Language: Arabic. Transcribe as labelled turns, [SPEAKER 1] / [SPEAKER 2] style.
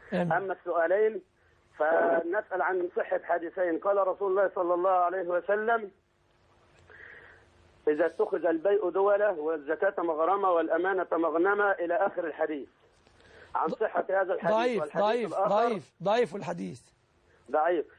[SPEAKER 1] أما السؤالين فنسأل عن صحة حديثين. قال رسول الله صلى الله عليه وسلم: إذا اتخذ البيع دولة والزكاة مغرمة والأمانة مغنمة إلى آخر الحديث. عن صحة هذا الحديث
[SPEAKER 2] ضعيف الحديث
[SPEAKER 1] ضعيف.